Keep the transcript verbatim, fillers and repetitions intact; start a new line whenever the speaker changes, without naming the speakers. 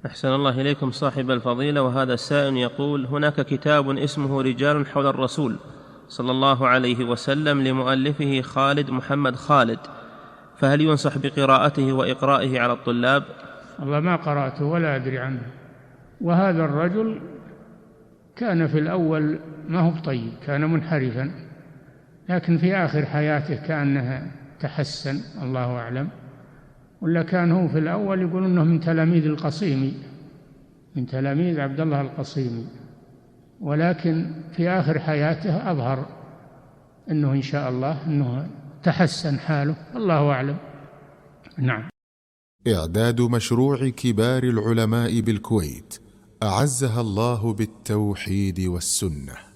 أحسن الله إليكم صاحب الفضيلة. وهذا السائل يقول: هناك كتاب اسمه رجال حول الرسول صلى الله عليه وسلم لمؤلفه خالد محمد خالد، فهل ينصح بقراءته وإقرائه على الطلاب؟
والله ما قرأته ولا أدري عنه. وهذا الرجل كان في الأول ما هو طيب، كان منحرفا، لكن في آخر حياته كأنه تحسن، الله أعلم. ولا كان هو في الأول يقول أنه من تلاميذ القصيمي، من تلاميذ عبد الله القصيمي، ولكن في آخر حياته أظهر أنه إن شاء الله أنه تحسن حاله، الله أعلم. نعم.
إعداد مشروع كبار العلماء بالكويت أعزها الله بالتوحيد والسنة.